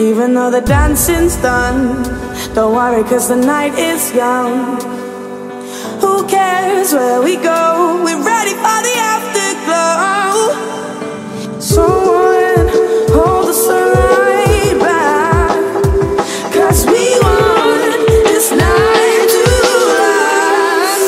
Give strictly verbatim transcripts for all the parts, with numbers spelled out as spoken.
Even though the dancing's done, don't worry, cause the night is young. Who cares where we go? We're ready for the afterglow. Someone hold the sunlight back, cause we want this night to last.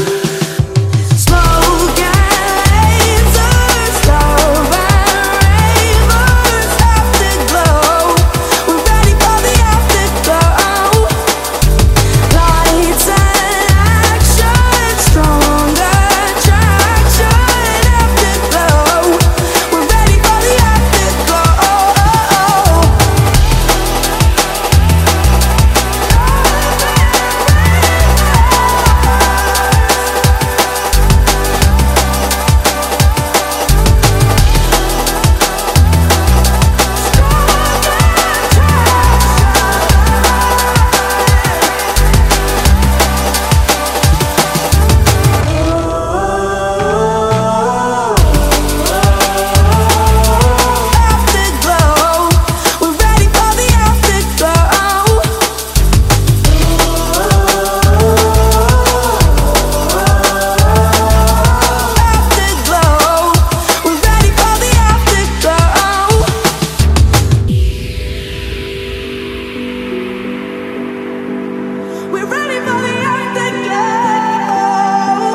Smoke and lasers, love and ravers, afterglow. We're ready for the afterglow. Lights and action, stronger attraction, afterglow. We're ready for the afterglow. Afterglow, we're ready for the afterglow. Afterglow, we're ready for the afterglow. We're ready for the afterglow.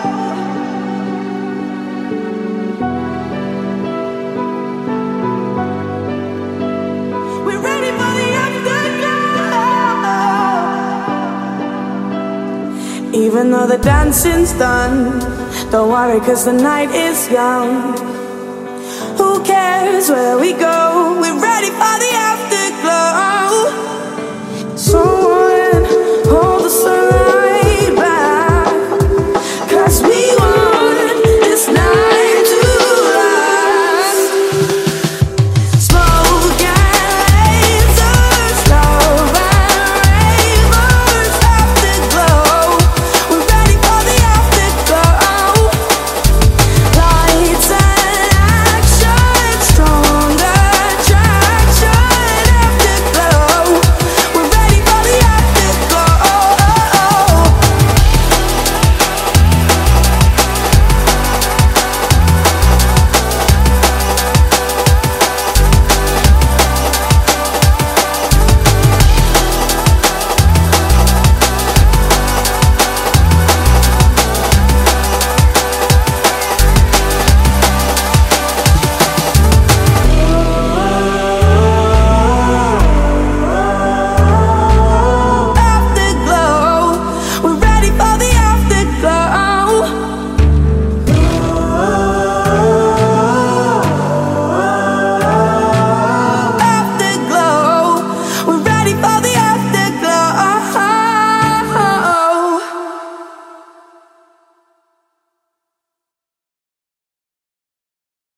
We're ready for the afterglow. Even though the dancing's done, don't worry, cause the night is young. Who cares where we go? We're ready for the